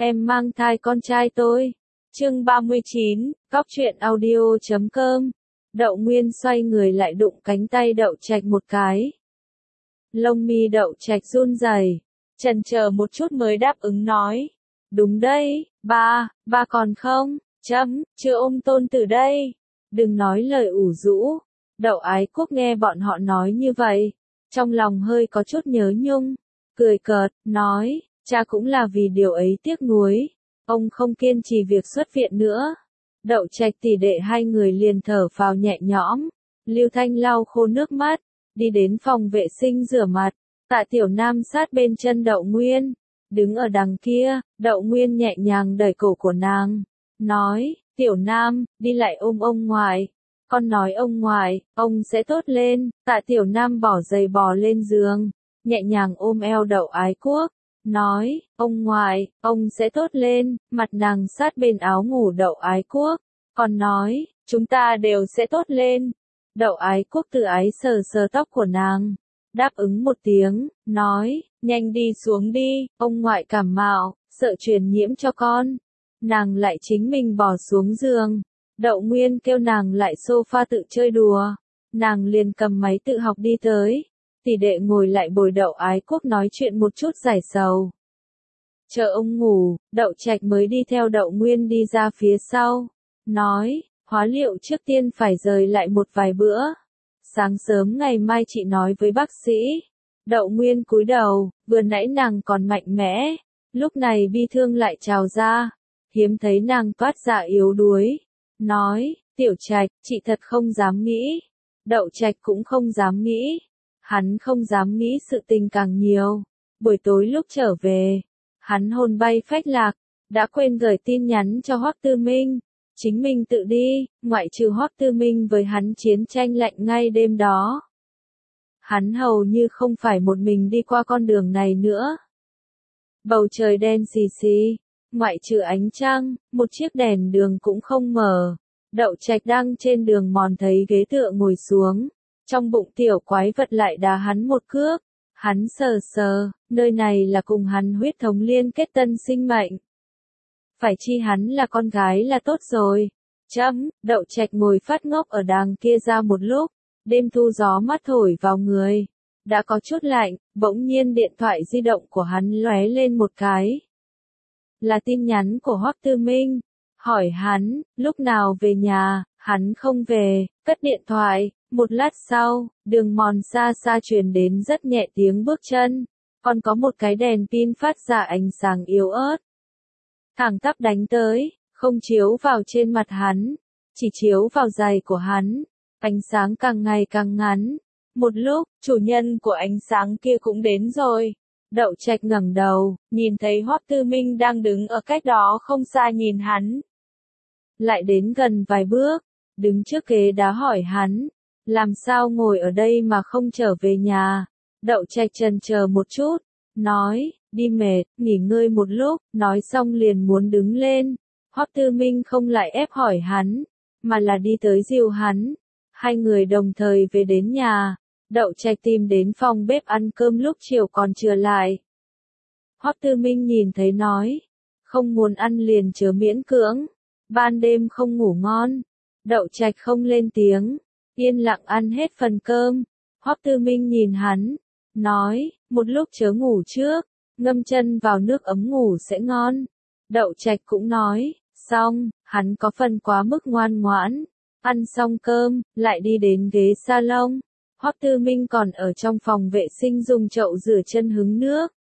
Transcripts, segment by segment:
em mang thai con trai tôi. Chương 39, Cóc truyện audio.com. Đậu Nguyên xoay người lại đụng cánh tay Đậu Trạch một cái. Lông mi Đậu Trạch run rẩy, chần chờ một chút mới đáp ứng nói. Đúng đây, ba còn không, chưa ôm tôn tử đây. Đừng nói lời ủ rũ. Đậu Ái Quốc nghe bọn họ nói như vậy, trong lòng hơi có chút nhớ nhung, cười cợt, nói, cha cũng là vì điều ấy tiếc nuối, ông không kiên trì việc xuất viện nữa. Đậu Trạch tỷ đệ hai người liền thở phào nhẹ nhõm. Lưu Thanh lau khô nước mắt, đi đến phòng vệ sinh rửa mặt. Tạ Tiểu Nam sát bên chân Đậu Nguyên, đứng ở đằng kia. Đậu Nguyên nhẹ nhàng đẩy cổ của nàng, nói, Tiểu Nam, đi lại ôm ông ngoại. Con nói ông ngoại, ông sẽ tốt lên. Tạ Tiểu Nam bỏ giày bò lên giường, nhẹ nhàng ôm eo Đậu Ái Quốc, nói, ông ngoại, ông sẽ tốt lên. Mặt nàng sát bên áo ngủ Đậu Ái Quốc, còn nói, chúng ta đều sẽ tốt lên. Đậu Ái Quốc tự ái sờ sờ tóc của nàng, đáp ứng một tiếng, nói, nhanh đi xuống đi, ông ngoại cảm mạo, sợ truyền nhiễm cho con. Nàng lại chính mình bò xuống giường. Đậu Nguyên kêu nàng lại sofa tự chơi đùa, nàng liền cầm máy tự học đi tới. Tỷ đệ ngồi lại bồi Đậu Ái Quốc nói chuyện một chút giải sầu. Chờ ông ngủ, Đậu Trạch mới đi theo Đậu Nguyên đi ra phía sau, nói, hóa liệu trước tiên phải rời lại một vài bữa. Sáng sớm ngày mai chị nói với bác sĩ. Đậu Nguyên cúi đầu, vừa nãy nàng còn mạnh mẽ, lúc này bi thương lại trào ra, hiếm thấy nàng toát ra yếu đuối. Nói, Tiểu Trạch, chị thật không dám nghĩ. Đậu Trạch cũng không dám nghĩ. Hắn không dám nghĩ sự tình càng nhiều. Buổi tối lúc trở về, hắn hồn bay phách lạc, đã quên gửi tin nhắn cho Hoắc Tư Minh. Chính mình tự đi, ngoại trừ Hoắc Tư Minh với hắn chiến tranh lạnh ngay đêm đó. Hắn hầu như không phải một mình đi qua con đường này nữa. Bầu trời đen xì xì, ngoại trừ ánh trăng, một chiếc đèn đường cũng không mở. Đậu Trạch đang trên đường mòn thấy ghế tựa ngồi xuống, trong bụng tiểu quái vật lại đá hắn một cước. Hắn sờ sờ, nơi này là cùng hắn huyết thống liên kết tân sinh mệnh. Phải chi hắn là con gái là tốt rồi. Đậu Trạch ngồi phát ngốc ở đàng kia ra một lúc, đêm thu gió mát thổi vào người, đã có chút lạnh, bỗng nhiên điện thoại di động của hắn lóe lên một cái. Là tin nhắn của Hoắc Tư Minh, hỏi hắn, lúc nào về nhà. Hắn không về, cất điện thoại. Một lát sau, đường mòn xa xa truyền đến rất nhẹ tiếng bước chân, còn có một cái đèn pin phát ra ánh sáng yếu ớt, thẳng tắp đánh tới, không chiếu vào trên mặt hắn, chỉ chiếu vào giày của hắn. Ánh sáng càng ngày càng ngắn. Một lúc, chủ nhân của ánh sáng kia cũng đến rồi. Đậu Trạch ngẩng đầu, nhìn thấy Hoắc Tư Minh đang đứng ở cách đó không xa nhìn hắn. Lại đến gần vài bước, đứng trước ghế đá hỏi hắn, làm sao ngồi ở đây mà không trở về nhà. Đậu Trạch chần chờ một chút, nói, đi mệt, nghỉ ngơi một lúc. Nói xong liền muốn đứng lên. Hoắc Tư Minh không lại ép hỏi hắn, mà là đi tới dìu hắn. Hai người đồng thời về đến nhà. Đậu Trạch tìm đến phòng bếp ăn cơm lúc chiều còn chưa lại. Hoắc Tư Minh nhìn thấy nói, không muốn ăn liền chớ miễn cưỡng, ban đêm không ngủ ngon. Đậu Trạch không lên tiếng, yên lặng ăn hết phần cơm. Hoắc Tư Minh nhìn hắn, nói, một lúc chớ ngủ trước, ngâm chân vào nước ấm ngủ sẽ ngon. Đậu Trạch cũng nói, xong. Hắn có phần quá mức ngoan ngoãn. Ăn xong cơm, lại đi đến ghế salon. Hoắc Tư Minh còn ở trong phòng vệ sinh dùng chậu rửa chân hứng nước.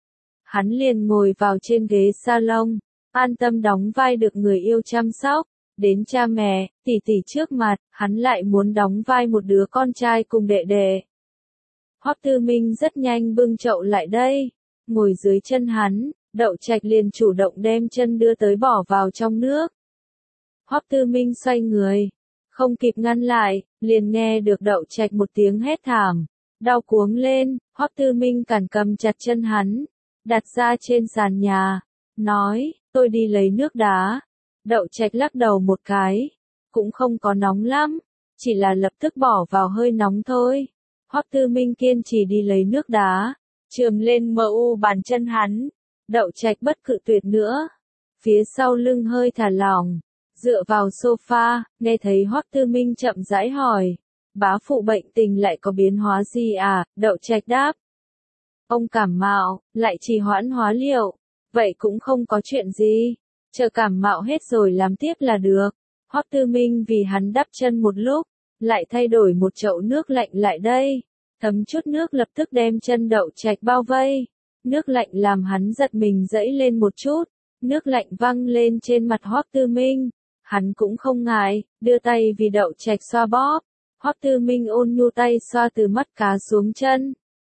Hắn liền ngồi vào trên ghế salon, an tâm đóng vai được người yêu chăm sóc. Đến cha mẹ, tỷ tỷ trước mặt, hắn lại muốn đóng vai một đứa con trai cùng đệ đệ. Hoắc Tư Minh rất nhanh bưng chậu lại đây, ngồi dưới chân hắn. Đậu Trạch liền chủ động đem chân đưa tới bỏ vào trong nước. Hoắc Tư Minh xoay người, không kịp ngăn lại, liền nghe được Đậu Trạch một tiếng hét thảm, đau cuống lên. Hoắc Tư Minh cản cầm chặt chân hắn, đặt ra trên sàn nhà, nói, tôi đi lấy nước đá. Đậu Trạch lắc đầu một cái, cũng không có nóng lắm, chỉ là lập tức bỏ vào hơi nóng thôi. Hoắc Tư Minh kiên trì đi lấy nước đá, chườm lên mu bàn chân hắn. Đậu Trạch bất cự tuyệt nữa. Phía sau lưng hơi thả lỏng, dựa vào sofa, nghe thấy Hoắc Tư Minh chậm rãi hỏi. Bá phụ bệnh tình lại có biến hóa gì à? Đậu Trạch đáp. Ông cảm mạo, lại trì hoãn hóa liệu. Vậy cũng không có chuyện gì. Chờ cảm mạo hết rồi làm tiếp là được. Hoắc Tư Minh vì hắn đắp chân một lúc, lại thay đổi một chậu nước lạnh lại đây. Thấm chút nước lập tức đem chân Đậu Trạch bao vây. Nước lạnh làm hắn giật mình dẫy lên một chút. Nước lạnh văng lên trên mặt Hoắc Tư Minh. Hắn cũng không ngại, đưa tay vì Đậu Trạch xoa bóp. Hoắc Tư Minh ôn nhu tay xoa từ mắt cá xuống chân.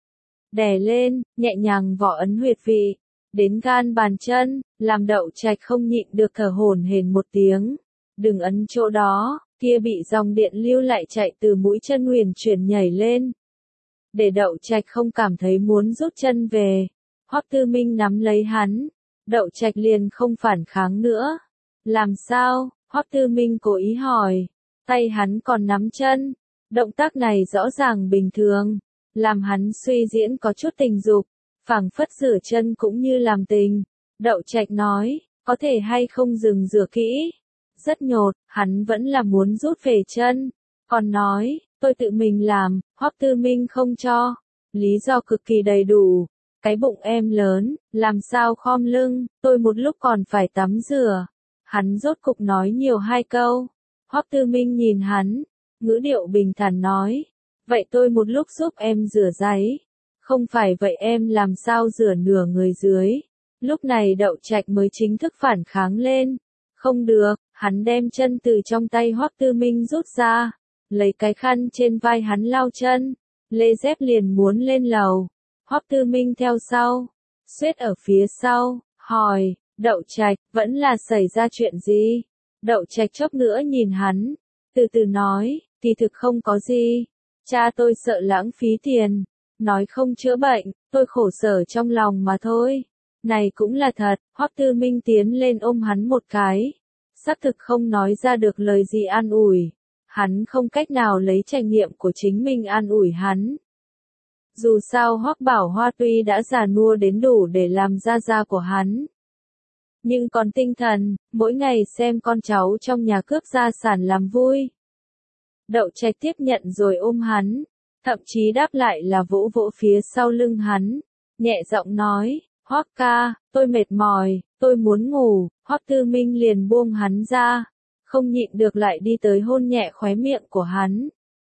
Đè lên, nhẹ nhàng vỏ ấn huyệt vị. Đến gan bàn chân, làm Đậu Trạch không nhịn được thở hổn hển một tiếng. Đừng ấn chỗ đó, kia bị dòng điện lưu lại chạy từ mũi chân huyền chuyển nhảy lên. Để Đậu Trạch không cảm thấy muốn rút chân về. Hoắc Tư Minh nắm lấy hắn. Đậu Trạch liền không phản kháng nữa. Làm sao? Hoắc Tư Minh cố ý hỏi. Tay hắn còn nắm chân. Động tác này rõ ràng bình thường. Làm hắn suy diễn có chút tình dục. Phảng phất rửa chân cũng như làm tình. Đậu Trạch nói, có thể hay không dừng rửa kỹ. Rất nhột, hắn vẫn là muốn rút về chân. Còn nói, tôi tự mình làm, Hoắc Tư Minh không cho. Lý do cực kỳ đầy đủ. Cái bụng em lớn, làm sao khom lưng, tôi một lúc còn phải tắm rửa. Hắn rốt cục nói nhiều hai câu. Hoắc Tư Minh nhìn hắn, ngữ điệu bình thản nói. Vậy tôi một lúc giúp em rửa giấy. Không phải vậy em làm sao rửa nửa người dưới. Lúc này Đậu Trạch mới chính thức phản kháng lên. Không được, hắn đem chân từ trong tay Hoắc Tư Minh rút ra. Lấy cái khăn trên vai hắn lau chân. Lê dép liền muốn lên lầu. Hoắc Tư Minh theo sau. Xuyết ở phía sau, hỏi, Đậu Trạch, vẫn là xảy ra chuyện gì? Đậu Trạch chốc nữa nhìn hắn. Từ từ nói, kỳ thực không có gì. Cha tôi sợ lãng phí tiền. Nói không chữa bệnh, tôi khổ sở trong lòng mà thôi. Này cũng là thật, Hoắc Tư Minh tiến lên ôm hắn một cái. Xác thực không nói ra được lời gì an ủi. Hắn không cách nào lấy trải nghiệm của chính mình an ủi hắn. Dù sao Hoắc Bảo Hoa tuy đã già nua đến đủ để làm gia gia của hắn. Nhưng còn tinh thần, mỗi ngày xem con cháu trong nhà cướp gia sản làm vui. Đậu Trạch tiếp nhận rồi ôm hắn. Thậm chí đáp lại là vỗ vỗ phía sau lưng hắn. Nhẹ giọng nói, Hoắc ca, tôi mệt mỏi, tôi muốn ngủ. Hoắc Tư Minh liền buông hắn ra. Không nhịn được lại đi tới hôn nhẹ khóe miệng của hắn.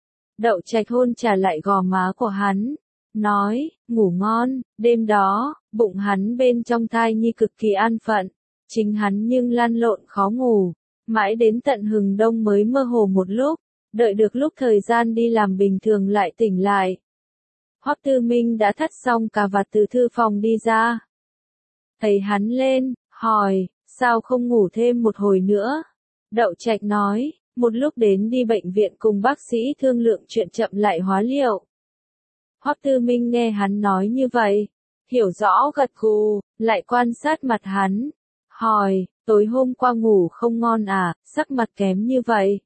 Đậu Trạch hôn trả lại gò má của hắn. Nói, ngủ ngon, đêm đó, bụng hắn bên trong thai nhi cực kỳ an phận. Chính hắn nhưng lăn lộn khó ngủ. Mãi đến tận hừng đông mới mơ hồ một lúc. Đợi được lúc thời gian đi làm bình thường lại tỉnh lại. Hoắc Tư Minh đã thắt xong cà vạt từ thư phòng đi ra. Thấy hắn lên, hỏi, sao không ngủ thêm một hồi nữa? Đậu Trạch nói, một lúc đến đi bệnh viện cùng bác sĩ thương lượng chuyện chậm lại hóa liệu. Hoắc Tư Minh nghe hắn nói như vậy, hiểu rõ gật gù, lại quan sát mặt hắn. Hỏi, tối hôm qua ngủ không ngon à, sắc mặt kém như vậy.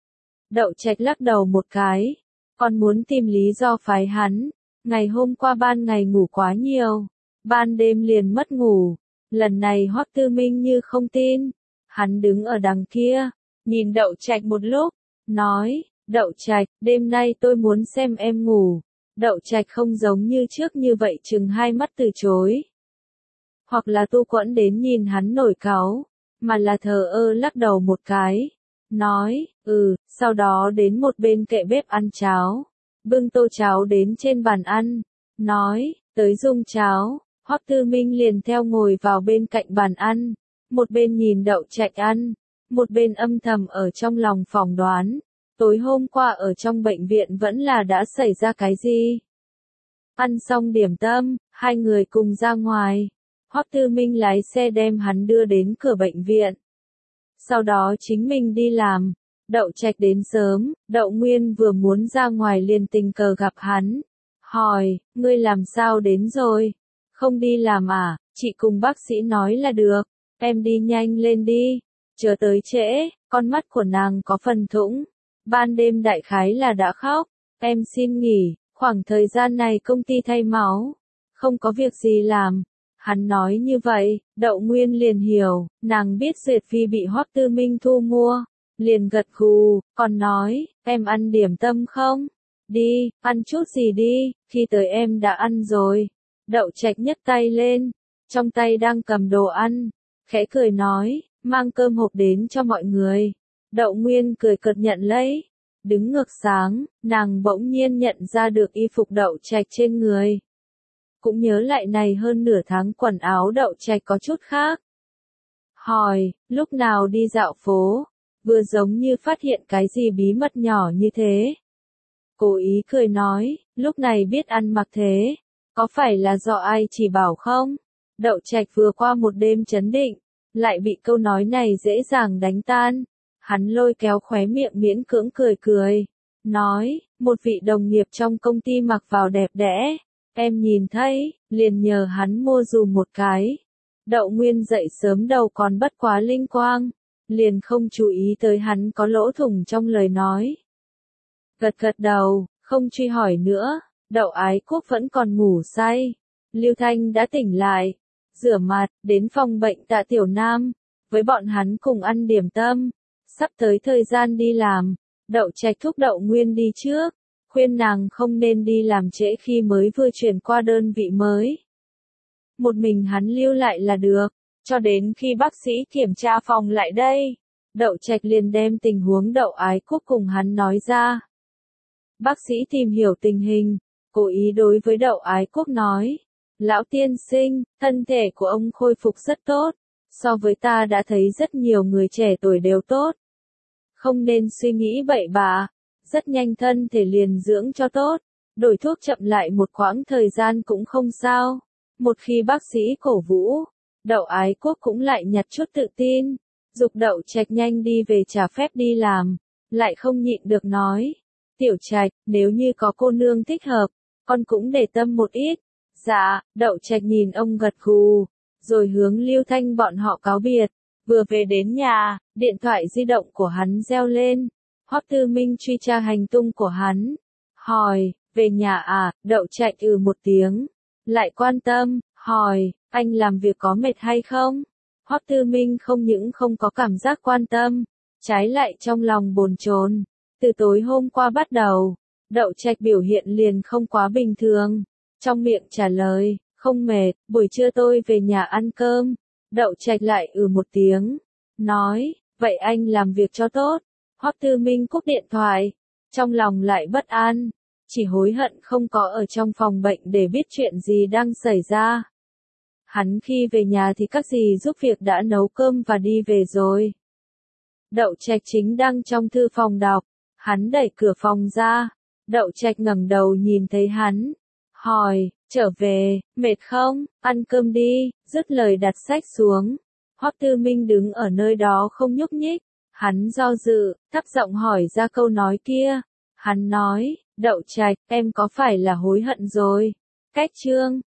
Đậu Trạch lắc đầu một cái, còn muốn tìm lý do phái hắn. Ngày hôm qua ban ngày ngủ quá nhiều, ban đêm liền mất ngủ. Lần này Hoắc Tư Minh như không tin. Hắn đứng ở đằng kia, nhìn Đậu Trạch một lúc, nói, Đậu Trạch, đêm nay tôi muốn xem em ngủ. Đậu Trạch không giống như trước như vậy chừng hai mắt từ chối. Hoặc là tu quẫn đến nhìn hắn nổi cáu, mà là thờ ơ lắc đầu một cái. Nói, sau đó đến một bên kệ bếp ăn cháo. Bưng tô cháo đến trên bàn ăn. Nói, tới dung cháo. Hoắc Tư Minh liền theo ngồi vào bên cạnh bàn ăn. Một bên nhìn Đậu Trạch ăn. Một bên âm thầm ở trong lòng phỏng đoán. Tối hôm qua ở trong bệnh viện vẫn là đã xảy ra cái gì? Ăn xong điểm tâm, hai người cùng ra ngoài. Hoắc Tư Minh lái xe đem hắn đưa đến cửa bệnh viện. Sau đó chính mình đi làm. Đậu Trạch đến sớm, Đậu Nguyên vừa muốn ra ngoài liền tình cờ gặp hắn. Hỏi, ngươi làm sao đến rồi? Không đi làm à? Chị cùng bác sĩ nói là được. Em đi nhanh lên đi. Chờ tới trễ, con mắt của nàng có phần thủng. Ban đêm đại khái là đã khóc. Em xin nghỉ, khoảng thời gian này công ty thay máu. Không có việc gì làm. Hắn nói như vậy, Đậu Nguyên liền hiểu, nàng biết Duyệt Phi bị Hoắc Tư Minh thu mua, liền gật gù, còn nói, em ăn điểm tâm không? Đi, ăn chút gì đi, khi tới em đã ăn rồi. Đậu Trạch nhấc tay lên, trong tay đang cầm đồ ăn, khẽ cười nói, mang cơm hộp đến cho mọi người. Đậu Nguyên cười cợt nhận lấy, đứng ngược sáng, nàng bỗng nhiên nhận ra được y phục Đậu Trạch trên người. Cũng nhớ lại này hơn nửa tháng quần áo Đậu Trạch có chút khác. Hỏi, lúc nào đi dạo phố, vừa giống như phát hiện cái gì bí mật nhỏ như thế. Cố ý cười nói, lúc này biết ăn mặc thế, có phải là do ai chỉ bảo không? Đậu Trạch vừa qua một đêm chấn định, lại bị câu nói này dễ dàng đánh tan. Hắn lôi kéo khóe miệng miễn cưỡng cười cười, nói, một vị đồng nghiệp trong công ty mặc vào đẹp đẽ, em nhìn thấy, liền nhờ hắn mua dùm một cái. Đậu Nguyên dậy sớm đầu còn bất quá linh quang, liền không chú ý tới hắn có lỗ thủng trong lời nói. Gật gật đầu, không truy hỏi nữa, Đậu Ái Quốc vẫn còn ngủ say. Lưu Thanh đã tỉnh lại, rửa mặt, đến phòng bệnh Tạ Tiểu Nam, với bọn hắn cùng ăn điểm tâm. Sắp tới thời gian đi làm, Đậu Trạch thúc Đậu Nguyên đi trước, khuyên nàng không nên đi làm trễ khi mới vừa chuyển qua đơn vị mới. Một mình hắn lưu lại là được, cho đến khi bác sĩ kiểm tra phòng lại đây. Đậu Trạch liền đem tình huống Đậu Ái Quốc cùng hắn nói ra. Bác sĩ tìm hiểu tình hình, cố ý đối với Đậu Ái Quốc nói, lão tiên sinh, thân thể của ông khôi phục rất tốt, so với ta đã thấy rất nhiều người trẻ tuổi đều tốt. Không nên suy nghĩ bậy bạ, rất nhanh thân thể liền dưỡng cho tốt, đổi thuốc chậm lại một quãng thời gian cũng không sao. Một khi bác sĩ cổ vũ, Đậu Ái Quốc cũng lại nhặt chút tự tin, giục Đậu Trạch nhanh đi về trả phép đi làm, lại không nhịn được nói, Tiểu Trạch, nếu như có cô nương thích hợp, con cũng để tâm một ít. Dạ, Đậu Trạch nhìn ông gật gù, rồi hướng Lưu Thanh bọn họ cáo biệt. Vừa về đến nhà, điện thoại di động của hắn reo lên. Hoắc Tư Minh truy tra hành tung của hắn. Hỏi, về nhà à? Đậu Trạch một tiếng. Lại quan tâm, hỏi, anh làm việc có mệt hay không? Hoắc Tư Minh không những không có cảm giác quan tâm, trái lại trong lòng bồn chồn. Từ tối hôm qua bắt đầu, Đậu Trạch biểu hiện liền không quá bình thường. Trong miệng trả lời, không mệt, buổi trưa tôi về nhà ăn cơm. Đậu Trạch lại một tiếng, nói, vậy anh làm việc cho tốt. Hoắc Tư Minh cúp điện thoại, trong lòng lại bất an, chỉ hối hận không có ở trong phòng bệnh để biết chuyện gì đang xảy ra. Hắn khi về nhà thì các dì giúp việc đã nấu cơm và đi về rồi. Đậu Trạch chính đang trong thư phòng đọc, hắn đẩy cửa phòng ra, Đậu Trạch ngẩng đầu nhìn thấy hắn, hỏi, trở về, mệt không, ăn cơm đi, dứt lời đặt sách xuống. Hoắc Tư Minh đứng ở nơi đó không nhúc nhích, hắn do dự, thấp giọng hỏi ra câu nói kia. Hắn nói, Đậu Trạch, em có phải là hối hận rồi? Cách chương